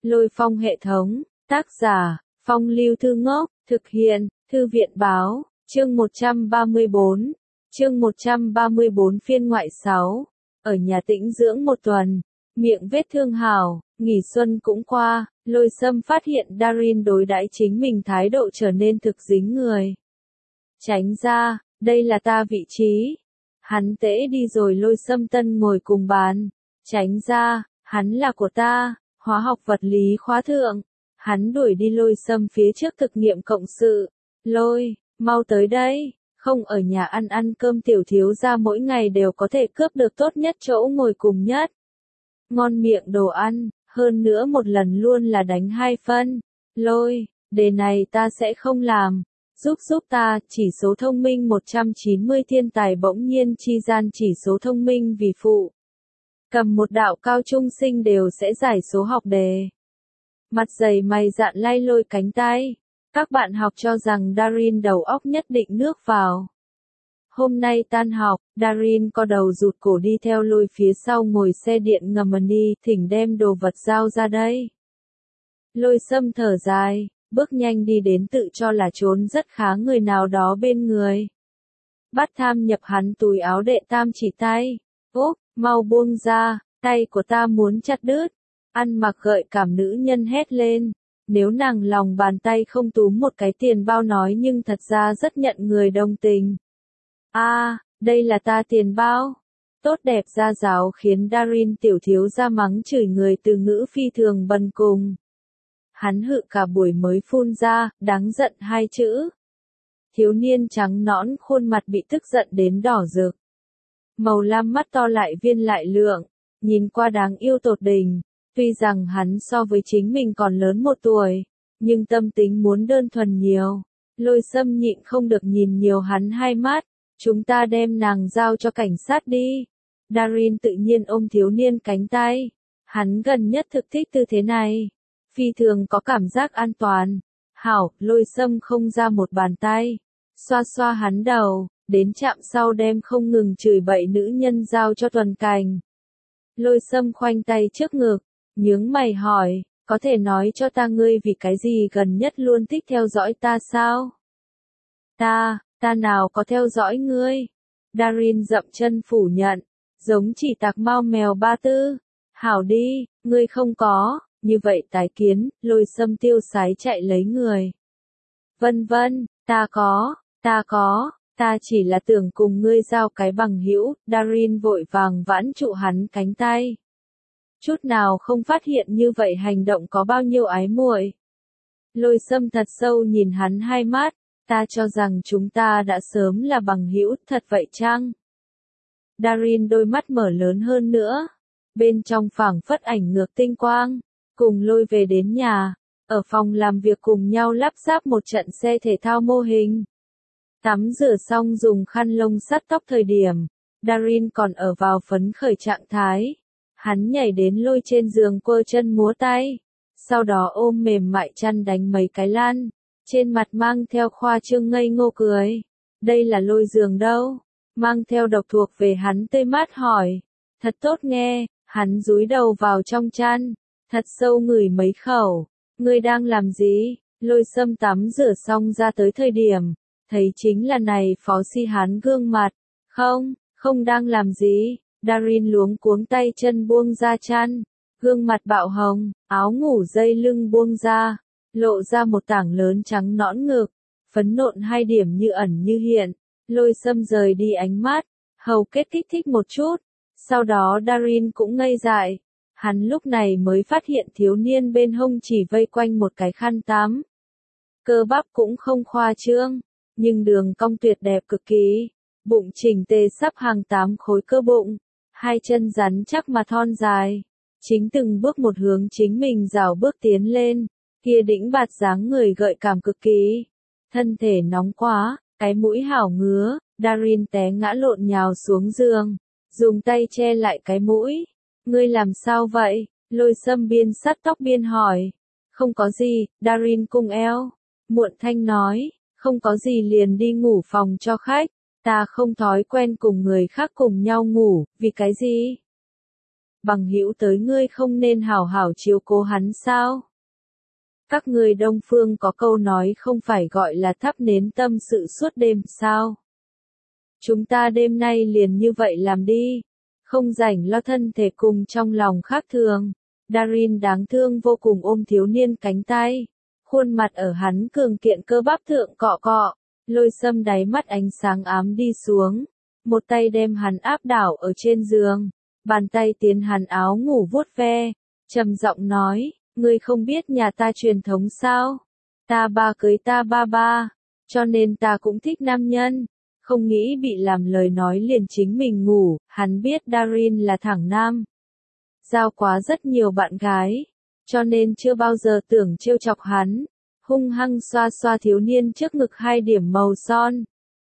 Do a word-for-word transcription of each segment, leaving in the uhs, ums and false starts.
Lôi Phong hệ thống, tác giả, Phong Lưu Thư Ngốc, thực hiện, Thư viện báo, chương một trăm ba mươi bốn, chương một trăm ba mươi bốn phiên ngoại sáu, ở nhà tĩnh dưỡng một tuần, miệng vết thương hảo, nghỉ xuân cũng qua, Lôi Sâm phát hiện Darin đối đãi chính mình thái độ trở nên thực dính người. Tránh ra, đây là ta vị trí. Hắn tễ đi rồi Lôi Sâm Tân ngồi cùng bàn. Tránh ra, hắn là của ta, hóa học vật lý khóa thượng. Hắn đuổi đi Lôi Sâm phía trước thực nghiệm cộng sự. Lôi, mau tới đây, không ở nhà ăn ăn cơm tiểu thiếu gia mỗi ngày đều có thể cướp được tốt nhất chỗ ngồi cùng nhất. Ngon miệng đồ ăn, hơn nữa một lần luôn là đánh hai phân. Lôi, đề này ta sẽ không làm. Giúp giúp ta, chỉ số thông minh một trăm chín mươi thiên tài bỗng nhiên chi gian chỉ số thông minh vì phụ. Cầm một đạo cao trung sinh đều sẽ giải số học đề. Mặt dày mày dạn lay Lôi cánh tay. Các bạn học cho rằng Darin đầu óc nhất định nước vào. Hôm nay tan học, Darin co đầu rụt cổ đi theo Lôi phía sau ngồi xe điện ngầm đi, thỉnh đem đồ vật giao ra đây. Lôi Sâm thở dài, bước nhanh đi đến tự cho là trốn rất khá người nào đó bên người. Bắt tham nhập hắn túi áo đệ tam chỉ tay. Úp, mau buông ra, tay của ta muốn chặt đứt. Ăn mặc gợi cảm nữ nhân hét lên. Nếu nàng lòng bàn tay không túm một cái tiền bao nói nhưng thật ra rất nhận người đồng tình. A, à, đây là ta tiền bao. Tốt đẹp gia giáo khiến Darin tiểu thiếu gia mắng chửi người từ ngữ phi thường bần cùng. Hắn hự cả buổi mới phun ra, đáng giận hai chữ. Thiếu niên trắng nõn khuôn mặt bị tức giận đến đỏ rực. Màu lam mắt to lại viên lại lượng, nhìn qua đáng yêu tột đỉnh. Tuy rằng hắn so với chính mình còn lớn một tuổi, nhưng tâm tính muốn đơn thuần nhiều. Lôi Sâm nhịn không được nhìn nhiều hắn hai mắt. Chúng ta đem nàng giao cho cảnh sát đi. Darin tự nhiên ôm thiếu niên cánh tay. Hắn gần nhất thực thích tư thế này. Phi thường có cảm giác an toàn. Hảo, Lôi Sâm không ra một bàn tay. Xoa xoa hắn đầu, đến trạm sau đem không ngừng chửi bậy nữ nhân giao cho Tuần Cảnh. Lôi Sâm khoanh tay trước ngực, nhướng mày hỏi, có thể nói cho ta ngươi vì cái gì gần nhất luôn thích theo dõi ta sao? Ta, ta nào có theo dõi ngươi? Darin dậm chân phủ nhận, giống chỉ tạc mau mèo ba tư. Hảo đi, ngươi không có. Như vậy tái kiến, Lôi Sâm tiêu sái chạy lấy người. Vân vân, ta có, ta có, ta chỉ là tưởng cùng ngươi giao cái bằng hữu. Darin vội vàng vãn trụ hắn cánh tay. Chút nào không phát hiện như vậy hành động có bao nhiêu ái muội. Lôi Sâm thật sâu nhìn hắn hai mắt, ta cho rằng chúng ta đã sớm là bằng hữu, thật vậy chăng? Darin đôi mắt mở lớn hơn nữa, bên trong phảng phất ảnh ngược tinh quang. Cùng Lôi về đến nhà, ở phòng làm việc cùng nhau lắp ráp một trận xe thể thao mô hình. Tắm rửa xong dùng khăn lông sắt tóc thời điểm, Darin còn ở vào phấn khởi trạng thái. Hắn nhảy đến Lôi trên giường quơ chân múa tay, sau đó ôm mềm mại chăn đánh mấy cái lăn, trên mặt mang theo khoa trương ngây ngô cười. Đây là Lôi giường đâu? Mang theo độc thuộc về hắn tê mát hỏi. Thật tốt nghe, hắn dúi đầu vào trong chăn. Thật sâu ngửi mấy khẩu, ngươi đang làm gì? Lôi Sâm tắm rửa xong ra tới thời điểm, thấy chính là này phó si hán gương mặt. Không, không đang làm gì. Darin luống cuống tay chân buông ra chăn, gương mặt bạo hồng, áo ngủ dây lưng buông ra, lộ ra một tảng lớn trắng nõn ngực, phấn nộn hai điểm như ẩn như hiện. Lôi Sâm rời đi ánh mắt, hầu kết kích thích một chút, sau đó Darin cũng ngây dại. Hắn lúc này mới phát hiện thiếu niên bên hông chỉ vây quanh một cái khăn tắm. Cơ bắp cũng không khoa trương, nhưng đường cong tuyệt đẹp cực kỳ. Bụng chỉnh tề sắp hàng tám khối cơ bụng, hai chân rắn chắc mà thon dài. Chính từng bước một hướng chính mình rảo bước tiến lên, kia đĩnh bạt dáng người gợi cảm cực kỳ. Thân thể nóng quá, cái mũi hảo ngứa, Darin té ngã lộn nhào xuống giường, dùng tay che lại cái mũi. Ngươi làm sao vậy? Lôi Sâm biên sắt tóc biên hỏi. Không có gì, Darin cung eo. Muộn thanh nói, không có gì liền đi ngủ phòng cho khách. Ta không thói quen cùng người khác cùng nhau ngủ, vì cái gì? bằng hữu tới ngươi không nên hảo hảo chiếu cố hắn sao? Các người Đông Phương có câu nói không phải gọi là thắp nến tâm sự suốt đêm sao? Chúng ta đêm nay liền như vậy làm đi, không rảnh lo thân thể cùng trong lòng khác thường. Darin đáng thương vô cùng ôm thiếu niên cánh tay, khuôn mặt ở hắn cường kiện cơ bắp thượng cọ cọ, Lôi Sâm đáy mắt ánh sáng ám đi xuống, một tay đem hắn áp đảo ở trên giường, bàn tay tiến hắn áo ngủ vuốt ve, trầm giọng nói, ngươi không biết nhà ta truyền thống sao? Ta ba cưới ta ba ba, cho nên ta cũng thích nam nhân, không nghĩ bị làm lời nói liền chính mình ngủ. Hắn biết Darin là thẳng nam, giao quá rất nhiều bạn gái, cho nên chưa bao giờ tưởng trêu chọc hắn, hung hăng xoa xoa thiếu niên trước ngực hai điểm màu son.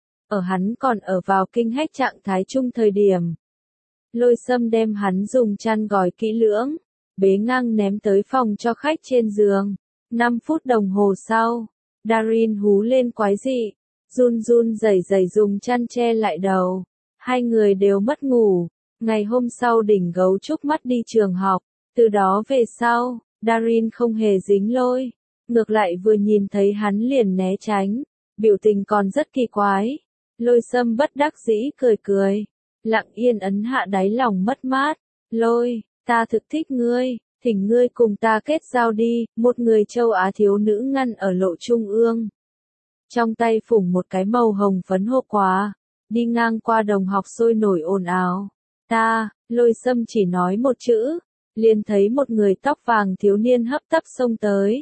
Ở hắn còn ở vào kinh hách trạng thái chung thời điểm, Lôi Sâm đem hắn dùng chăn gói kỹ lưỡng, bế ngang ném tới phòng cho khách trên giường. năm phút đồng hồ sau, Darin hú lên quái dị, run run rẩy rẩy dùng chăn che lại đầu. Hai người đều mất ngủ. Ngày hôm sau đỉnh gấu trúc mắt đi trường học, từ đó về sau, Darin không hề dính Lôi, ngược lại vừa nhìn thấy hắn liền né tránh, biểu tình còn rất kỳ quái. Lôi Sâm bất đắc dĩ cười cười, lặng yên ấn hạ đáy lòng mất mát. Lôi, ta thực thích ngươi, thỉnh ngươi cùng ta kết giao đi. Một người châu Á thiếu nữ ngăn ở lộ trung ương, trong tay phủng một cái màu hồng phấn hộp quà, đi ngang qua đồng học sôi nổi ồn ào. Ta, Lôi Sâm chỉ nói một chữ, liền thấy một người tóc vàng thiếu niên hấp tấp xông tới.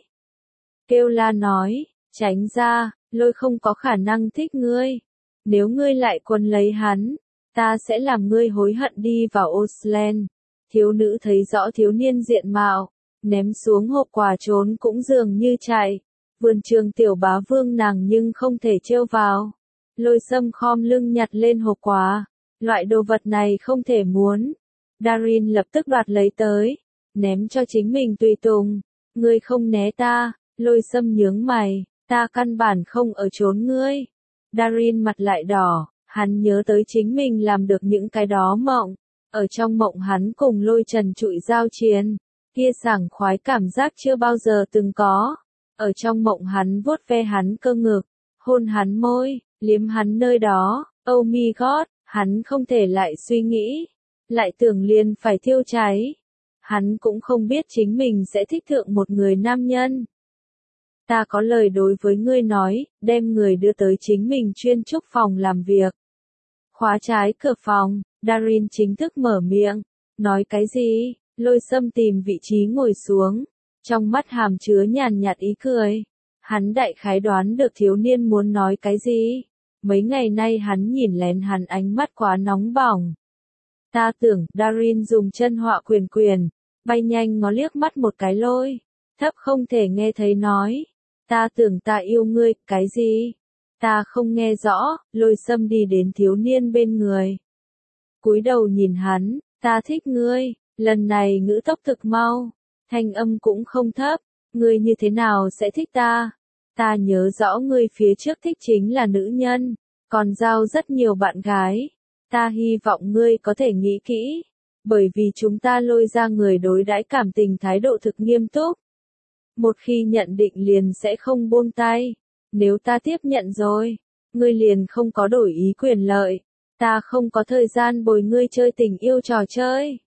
Kêu la nói, tránh ra, Lôi không có khả năng thích ngươi. Nếu ngươi lại quấn lấy hắn, ta sẽ làm ngươi hối hận đi vào Osland. Thiếu nữ thấy rõ thiếu niên diện mạo, ném xuống hộp quà trốn cũng dường như chạy. Vườn trường tiểu bá vương nàng nhưng không thể trêu vào. Lôi Sâm khom lưng nhặt lên hộp quà. Loại đồ vật này không thể muốn. Darin lập tức đoạt lấy tới, ném cho chính mình tùy tùng. Ngươi không né ta. Lôi Sâm nhướng mày, ta căn bản không ở trốn ngươi. Darin mặt lại đỏ, hắn nhớ tới chính mình làm được những cái đó mộng. Ở trong mộng hắn cùng Lôi Trần trụi giao chiến, kia sảng khoái cảm giác chưa bao giờ từng có. Ở trong mộng hắn vuốt ve hắn cơ ngực, hôn hắn môi, liếm hắn nơi đó. Oh my god, hắn không thể lại suy nghĩ, lại tưởng liền phải thiêu cháy. Hắn cũng không biết chính mình sẽ thích thượng một người nam nhân. Ta có lời đối với ngươi nói, đem người đưa tới chính mình chuyên trúc phòng làm việc. Khóa trái cửa phòng, Darin chính thức mở miệng. Nói cái gì? Lôi Sâm tìm vị trí ngồi xuống, trong mắt hàm chứa nhàn nhạt ý cười. Hắn đại khái đoán được thiếu niên muốn nói cái gì. Mấy ngày nay hắn nhìn lén hắn ánh mắt quá nóng bỏng. Ta tưởng, Darin dùng chân họa quyền quyền, bay nhanh ngó liếc mắt một cái Lôi, thấp không thể nghe thấy nói. Ta tưởng ta yêu ngươi, cái gì? Ta không nghe rõ. Lôi Sâm đi đến thiếu niên bên người, cúi đầu nhìn hắn, ta thích ngươi. Lần này ngữ tốc thực mau, thanh âm cũng không thấp. Ngươi như thế nào sẽ thích ta? Ta nhớ rõ ngươi phía trước thích chính là nữ nhân, còn giao rất nhiều bạn gái. Ta hy vọng ngươi có thể nghĩ kỹ, bởi vì chúng ta Lôi ra người đối đãi cảm tình thái độ thực nghiêm túc. Một khi nhận định liền sẽ không buông tay. Nếu ta tiếp nhận rồi, ngươi liền không có đổi ý quyền lợi. Ta không có thời gian bồi ngươi chơi tình yêu trò chơi.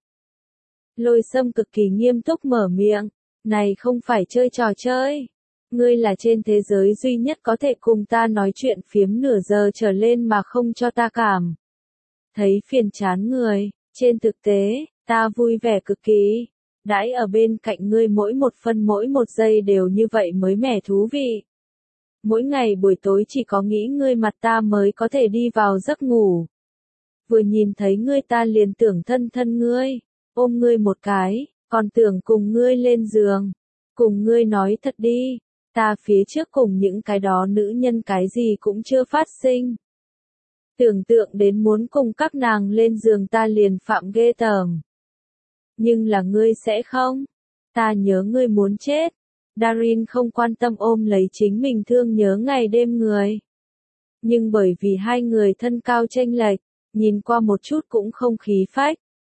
Lôi Sâm cực kỳ nghiêm túc mở miệng, này không phải chơi trò chơi. Ngươi là trên thế giới duy nhất có thể cùng ta nói chuyện phiếm nửa giờ trở lên mà không cho ta cảm thấy phiền chán người. Trên thực tế, ta vui vẻ cực kỳ. Đãi ở bên cạnh ngươi mỗi một phân mỗi một giây đều như vậy mới mẻ thú vị. Mỗi ngày buổi tối chỉ có nghĩ ngươi mặt ta mới có thể đi vào giấc ngủ. Vừa nhìn thấy ngươi ta liền tưởng thân thân ngươi, ôm ngươi một cái, còn tưởng cùng ngươi lên giường. Cùng ngươi nói thật đi, ta phía trước cùng những cái đó nữ nhân cái gì cũng chưa phát sinh. Tưởng tượng đến muốn cùng các nàng lên giường ta liền phạm ghê tởm. Nhưng là ngươi sẽ không. Ta nhớ ngươi muốn chết. Darin không quan tâm ôm lấy chính mình thương nhớ ngày đêm người. Nhưng bởi vì hai người thân cao chênh lệch, nhìn qua một chút cũng không khí phách,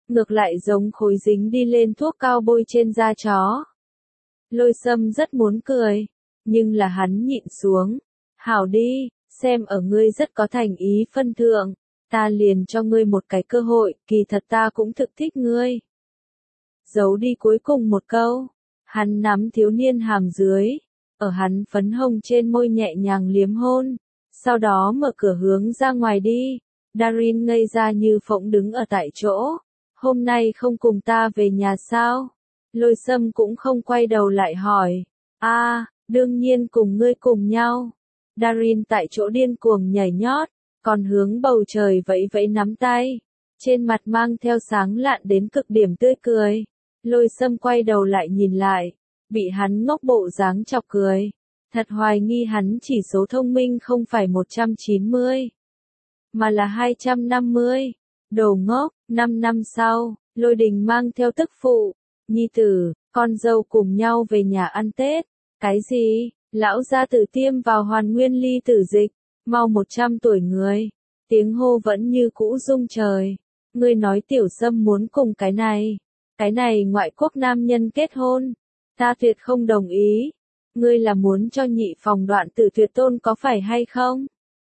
ngược lại giống khối dính đi lên thuốc cao bôi trên da chó. Lôi Sâm rất muốn cười, nhưng là hắn nhịn xuống. Hảo đi, xem ở ngươi rất có thành ý phân thượng, ta liền cho ngươi một cái cơ hội, kỳ thật ta cũng thực thích ngươi. Giấu đi cuối cùng một câu, hắn nắm thiếu niên hàm dưới, ở hắn phấn hồng trên môi nhẹ nhàng liếm hôn, sau đó mở cửa hướng ra ngoài đi. Darin ngây ra như phỗng đứng ở tại chỗ. Hôm nay không cùng ta về nhà sao? Lôi Sâm cũng không quay đầu lại hỏi. A, à, đương nhiên cùng ngươi cùng nhau. Darin tại chỗ điên cuồng nhảy nhót, còn hướng bầu trời vẫy vẫy nắm tay, trên mặt mang theo sáng lạn đến cực điểm tươi cười. Lôi Sâm quay đầu lại nhìn lại, bị hắn ngốc bộ dáng chọc cười. Thật hoài nghi hắn chỉ số thông minh không phải một trăm chín mươi, mà là hai trăm năm mươi. Đồ ngốc, năm năm sau, Lôi Đình mang theo tức phụ, nhi tử, con dâu cùng nhau về nhà ăn Tết. Cái gì? Lão gia tử tiêm vào hoàn nguyên ly tử dịch, mau một trăm tuổi người. Tiếng hô vẫn như cũ rung trời. Ngươi nói Tiểu Sâm muốn cùng cái này, cái này ngoại quốc nam nhân kết hôn. Ta tuyệt không đồng ý. Ngươi là muốn cho nhị phòng đoạn tử tuyệt tôn có phải hay không?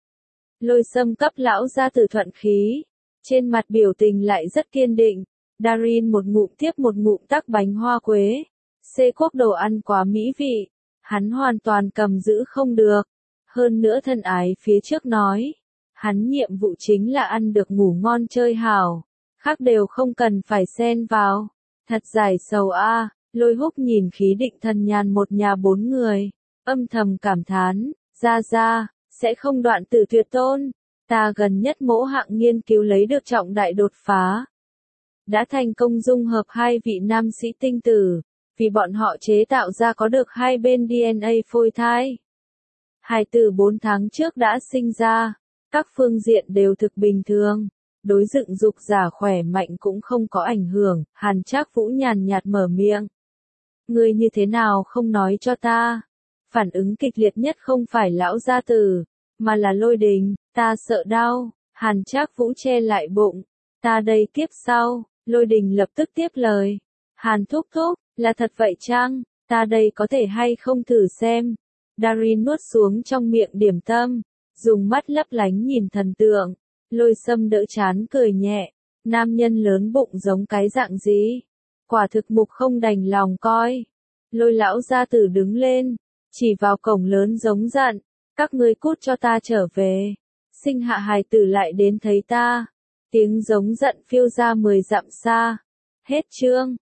Lôi Sâm cấp lão gia tử thuận khí, trên mặt biểu tình lại rất kiên định. Darin một ngụm tiếp một ngụm tắc bánh hoa quế. Xê quốc đồ ăn quá mỹ vị, hắn hoàn toàn cầm giữ không được. Hơn nữa thân ái phía trước nói, hắn nhiệm vụ chính là ăn được ngủ ngon chơi hảo, khác đều không cần phải xen vào. Thật giải sầu a. Lôi Húc nhìn khí định thần nhàn một nhà bốn người, âm thầm cảm thán, ra ra, sẽ không đoạn tử tuyệt tôn. Ta gần nhất mỗ hạng nghiên cứu lấy được trọng đại đột phá. Đã thành công dung hợp hai vị nam sĩ tinh tử, vì bọn họ chế tạo ra có được hai bên đê en a phôi thai. Hài tử bốn tháng trước đã sinh ra, các phương diện đều thực bình thường, đối dựng dục giả khỏe mạnh cũng không có ảnh hưởng. Hàn Trác Vũ nhàn nhạt mở miệng. Ngươi như thế nào không nói cho ta? Phản ứng kịch liệt nhất không phải lão gia tử, mà là Lôi Đình. Ta sợ đau. Hàn Trác Vũ che lại bụng. Ta đây kiếp sau. Lôi Đình lập tức tiếp lời. Hàn thúc thúc, là thật vậy chăng? Ta đây có thể hay không thử xem? Darin nuốt xuống trong miệng điểm tâm, dùng mắt lấp lánh nhìn thần tượng. Lôi Sâm đỡ chán cười nhẹ. Nam nhân lớn bụng giống cái dạng gì? Quả thực mục không đành lòng coi. Lôi lão gia tử đứng lên, chỉ vào cổng lớn giống giận. Các ngươi cút cho ta trở về. Sinh hạ hài tử lại đến thấy ta. Tiếng giống giận phiêu ra mười dặm xa. Hết chương.